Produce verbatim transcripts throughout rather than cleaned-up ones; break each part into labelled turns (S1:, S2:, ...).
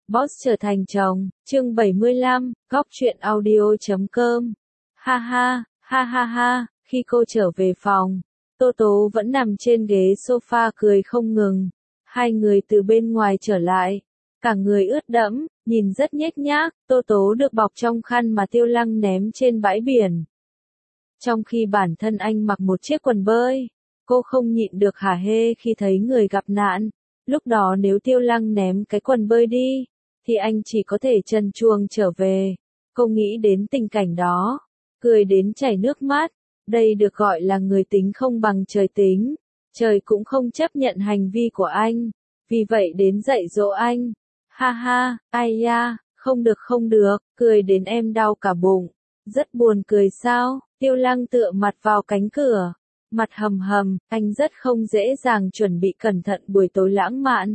S1: Boss trở thành chồng, chương bảy mươi lăm, góc truyện audio chấm com. Ha ha, ha ha ha, khi cô trở về phòng, Tô Tố vẫn nằm trên ghế sofa cười không ngừng. Hai người từ bên ngoài trở lại, cả người ướt đẫm, nhìn rất nhếch nhác. Tô Tố được bọc trong khăn mà Tiêu Lăng ném trên bãi biển. Trong khi bản thân anh mặc một chiếc quần bơi, cô không nhịn được hả hê khi thấy người gặp nạn. Lúc đó nếu Tiêu Lăng ném cái quần bơi đi, thì anh chỉ có thể trần truồng trở về. Cô nghĩ đến tình cảnh đó, cười đến chảy nước mắt. Đây được gọi là người tính không bằng trời tính. Trời cũng không chấp nhận hành vi của anh, vì vậy đến dạy dỗ anh. Ha ha, ai ya, không được không được, cười đến em đau cả bụng. Rất buồn cười sao? Tiêu Lăng tựa mặt vào cánh cửa, mặt hầm hầm. Anh rất không dễ dàng chuẩn bị cẩn thận buổi tối lãng mạn.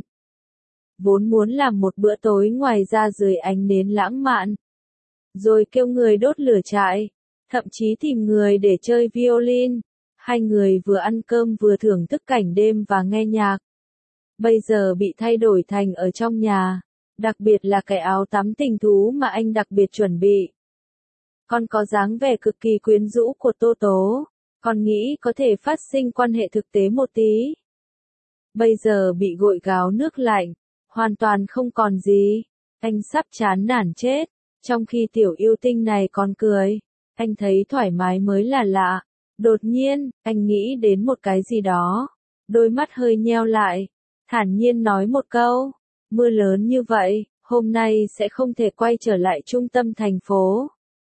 S1: Vốn muốn làm một bữa tối ngoài ra dưới ánh nến lãng mạn, rồi kêu người đốt lửa trại, thậm chí tìm người để chơi violin. Hai người vừa ăn cơm vừa thưởng thức cảnh đêm và nghe nhạc. Bây giờ bị thay đổi thành ở trong nhà, đặc biệt là cái áo tắm tình thú mà anh đặc biệt chuẩn bị. Còn có dáng vẻ cực kỳ quyến rũ của Tô Tố, còn nghĩ có thể phát sinh quan hệ thực tế một tí. Bây giờ bị gội gáo nước lạnh, hoàn toàn không còn gì. Anh sắp chán nản chết, trong khi tiểu yêu tinh này còn cười. Anh thấy thoải mái mới là lạ. Đột nhiên, anh nghĩ đến một cái gì đó. Đôi mắt hơi nheo lại, thản nhiên nói một câu. Mưa lớn như vậy, hôm nay sẽ không thể quay trở lại trung tâm thành phố.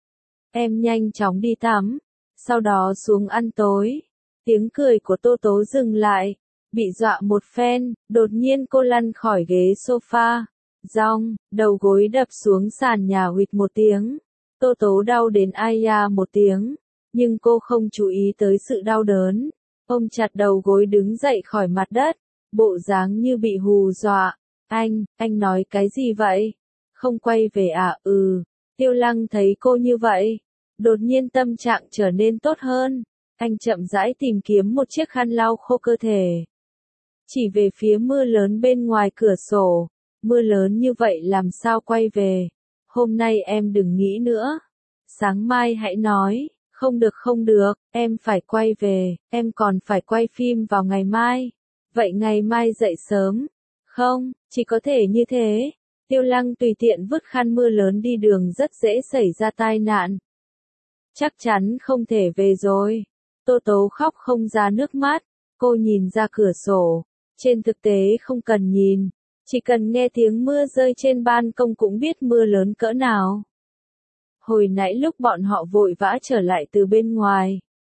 S1: Em nhanh chóng đi tắm, sau đó xuống ăn tối. Tiếng cười của Tô Tố dừng lại, bị dọa một phen. Đột nhiên cô lăn khỏi ghế sofa, rong, đầu gối đập xuống sàn nhà huỵch một tiếng. Tô Tố đau đến ai da một tiếng, nhưng cô không chú ý tới sự đau đớn. Ôm chặt đầu gối đứng dậy khỏi mặt đất, bộ dáng như bị hù dọa. Anh, anh nói cái gì vậy? Không quay về à? Ừ. Tiêu Lăng thấy cô như vậy, đột nhiên tâm trạng trở nên tốt hơn. Anh chậm rãi tìm kiếm một chiếc khăn lau khô cơ thể, chỉ về phía mưa lớn bên ngoài cửa sổ. Mưa lớn như vậy làm sao quay về? Hôm nay em đừng nghĩ nữa. Sáng mai hãy nói. Không được không được, em phải quay về, em còn phải quay phim vào ngày mai. Vậy ngày mai dậy sớm. Không, chỉ có thể như thế. Tiêu Lăng tùy tiện vứt khăn mưa lớn đi đường rất dễ xảy ra tai nạn. Chắc chắn không thể về rồi. Tô Tố khóc không ra nước mắt. Cô nhìn ra cửa sổ. Trên thực tế không cần nhìn, chỉ cần nghe tiếng mưa rơi trên ban công cũng biết mưa lớn cỡ nào. Hồi nãy lúc bọn họ vội vã trở lại từ bên ngoài,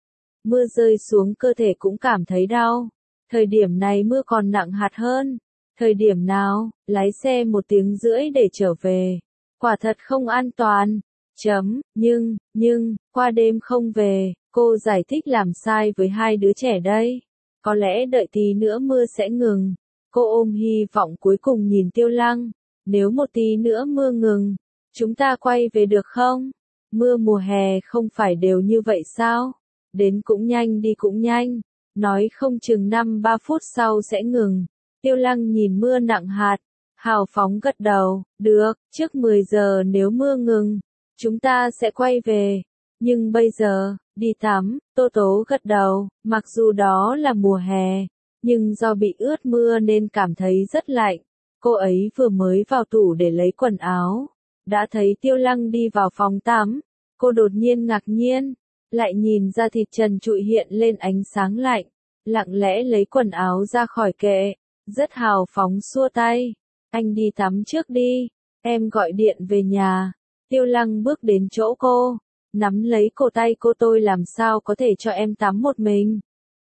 S1: mưa rơi xuống cơ thể cũng cảm thấy đau. Thời điểm này mưa còn nặng hạt hơn. Thời điểm nào, lái xe một tiếng rưỡi để trở về. Quả thật không an toàn. Chấm, nhưng, nhưng, qua đêm không về, cô giải thích làm sai với hai đứa trẻ đây. Có lẽ đợi tí nữa mưa sẽ ngừng. Cô ôm hy vọng cuối cùng nhìn Tiêu Lăng. Nếu một tí nữa mưa ngừng, chúng ta quay về được không? Mưa mùa hè không phải đều như vậy sao? Đến cũng nhanh đi cũng nhanh. Nói không chừng năm ba phút sau sẽ ngừng. Tiêu Lăng nhìn mưa nặng hạt, hào phóng gật đầu. Được, trước mười giờ nếu mưa ngừng, chúng ta sẽ quay về. Nhưng bây giờ, đi tắm. Tô Tố gật đầu. Mặc dù đó là mùa hè, nhưng do bị ướt mưa nên cảm thấy rất lạnh. Cô ấy vừa mới vào tủ để lấy quần áo, đã thấy Tiêu Lăng đi vào phòng tắm. Cô đột nhiên ngạc nhiên, lại nhìn ra thịt trần trụi hiện lên ánh sáng lạnh. Lặng lẽ lấy quần áo ra khỏi kệ, rất hào phóng xua tay. Anh đi tắm trước đi, em gọi điện về nhà. Tiêu Lăng bước đến chỗ cô, nắm lấy cổ tay cô. Tôi làm sao có thể cho em tắm một mình,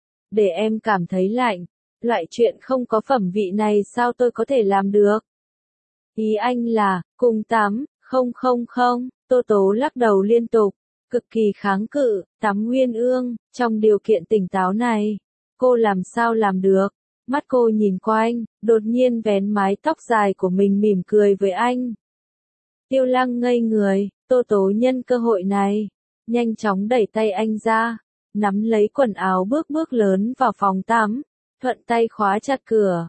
S1: để em cảm thấy lạnh. Loại chuyện không có phẩm vị này sao tôi có thể làm được? Ý anh là, cùng tắm. Không không không, Tô Tố lắc đầu liên tục, cực kỳ kháng cự. Tắm Nguyên Ương, trong điều kiện tỉnh táo này, cô làm sao làm được? Mắt cô nhìn quanh, đột nhiên vén mái tóc dài của mình mỉm cười với anh. Tiêu Lăng ngây người. Tô Tố nhân cơ hội này, nhanh chóng đẩy tay anh ra, nắm lấy quần áo bước bước lớn vào phòng tắm, thuận tay khóa chặt cửa.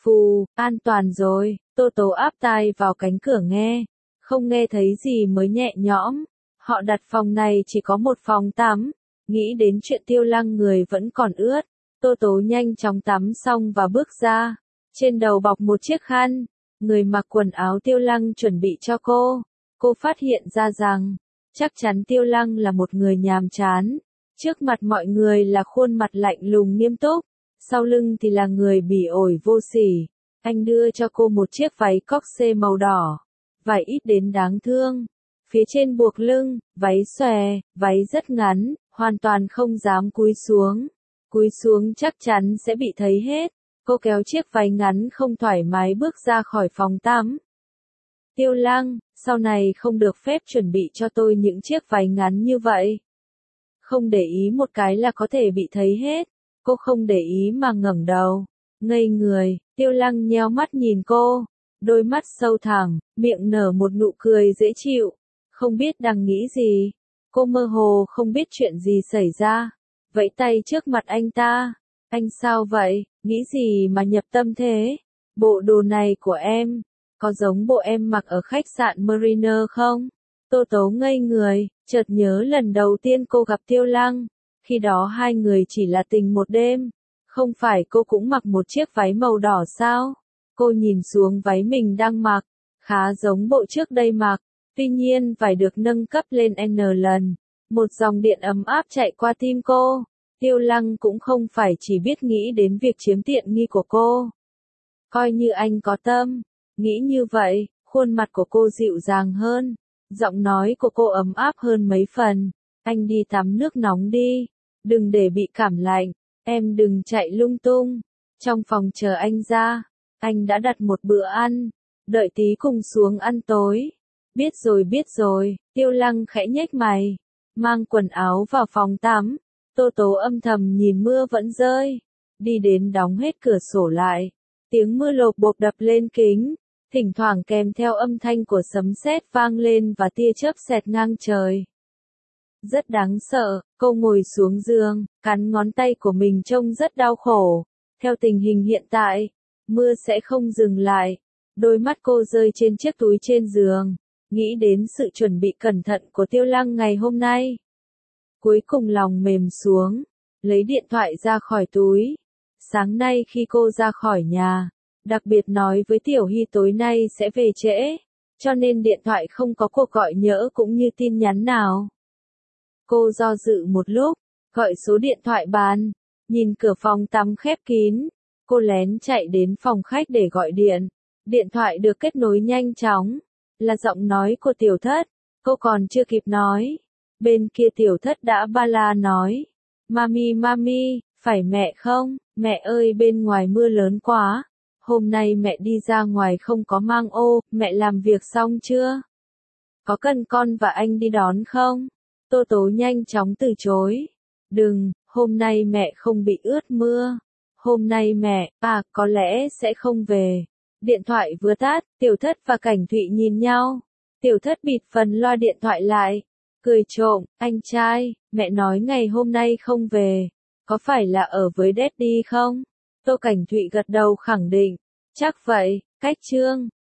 S1: Phù, an toàn rồi, Tô Tố áp tai vào cánh cửa nghe. Không nghe thấy gì mới nhẹ nhõm. Họ đặt phòng này chỉ có một phòng tắm. Nghĩ đến chuyện Tiêu Lăng người vẫn còn ướt. Tô Tố nhanh chóng tắm xong và bước ra. Trên đầu bọc một chiếc khăn. Người mặc quần áo Tiêu Lăng chuẩn bị cho cô. Cô phát hiện ra rằng, chắc chắn Tiêu Lăng là một người nhàm chán. Trước mặt mọi người là khuôn mặt lạnh lùng nghiêm túc. Sau lưng thì là người bỉ ổi vô sỉ. Anh đưa cho cô một chiếc váy corsê màu đỏ. Vải ít đến đáng thương. Phía trên buộc lưng, váy xòe, váy rất ngắn, hoàn toàn không dám cúi xuống. Cúi xuống chắc chắn sẽ bị thấy hết. Cô kéo chiếc váy ngắn không thoải mái bước ra khỏi phòng tắm. Tiêu Lăng, sau này không được phép chuẩn bị cho tôi những chiếc váy ngắn như vậy. Không để ý một cái là có thể bị thấy hết. Cô không để ý mà ngẩng đầu. Ngây người, Tiêu Lăng nheo mắt nhìn cô. Đôi mắt sâu thẳm, miệng nở một nụ cười dễ chịu. Không biết đang nghĩ gì. Cô mơ hồ không biết chuyện gì xảy ra. Vẫy tay trước mặt anh ta. Anh sao vậy, nghĩ gì mà nhập tâm thế? Bộ đồ này của em, có giống bộ em mặc ở khách sạn Mariner không? Tô Tố ngây người, chợt nhớ lần đầu tiên cô gặp Tiêu Lăng. Khi đó hai người chỉ là tình một đêm. Không phải cô cũng mặc một chiếc váy màu đỏ sao? Cô nhìn xuống váy mình đang mặc. Khá giống bộ trước đây mặc. Tuy nhiên phải được nâng cấp lên N lần. Một dòng điện ấm áp chạy qua tim cô. Tiêu Lăng cũng không phải chỉ biết nghĩ đến việc chiếm tiện nghi của cô. Coi như anh có tâm. Nghĩ như vậy, khuôn mặt của cô dịu dàng hơn. Giọng nói của cô ấm áp hơn mấy phần. Anh đi tắm nước nóng đi. Đừng để bị cảm lạnh. Em đừng chạy lung tung. Trong phòng chờ anh ra. Anh đã đặt một bữa ăn. Đợi tí cùng xuống ăn tối. Biết rồi biết rồi. Tiêu Lăng khẽ nhếch mày. Mang quần áo vào phòng tắm. Tô Tố âm thầm nhìn mưa vẫn rơi. Đi đến đóng hết cửa sổ lại. Tiếng mưa lộp bộp đập lên kính. Thỉnh thoảng kèm theo âm thanh của sấm sét vang lên và tia chớp xẹt ngang trời. Rất đáng sợ, cô ngồi xuống giường, cắn ngón tay của mình trông rất đau khổ. Theo tình hình hiện tại, mưa sẽ không dừng lại. Đôi mắt cô rơi trên chiếc túi trên giường. Nghĩ đến sự chuẩn bị cẩn thận của Tiêu Lăng ngày hôm nay. Cuối cùng lòng mềm xuống, lấy điện thoại ra khỏi túi. Sáng nay khi cô ra khỏi nhà, đặc biệt nói với Tiểu Hy tối nay sẽ về trễ, cho nên điện thoại không có cuộc gọi nhỡ cũng như tin nhắn nào. Cô do dự một lúc, gọi số điện thoại bàn, nhìn cửa phòng tắm khép kín. Cô lén chạy đến phòng khách để gọi điện. Điện thoại được kết nối nhanh chóng, là giọng nói của Tiểu Thất. Cô còn chưa kịp nói, bên kia Tiểu Thất đã ba la nói. Mami mami, phải mẹ không? Mẹ ơi bên ngoài mưa lớn quá. Hôm nay mẹ đi ra ngoài không có mang ô, mẹ làm việc xong chưa? Có cần con và anh đi đón không? Tô Tố nhanh chóng từ chối. Đừng, hôm nay mẹ không bị ướt mưa. Hôm nay mẹ, à, có lẽ sẽ không về. Điện thoại vừa tắt, Tiểu Thất và Cảnh Thụy nhìn nhau. Tiểu Thất bịt phần loa điện thoại lại. Cười trộm, anh trai, mẹ nói ngày hôm nay không về. Có phải là ở với Daddy không? Tô Cảnh Thụy gật đầu khẳng định. Chắc vậy, cách chương.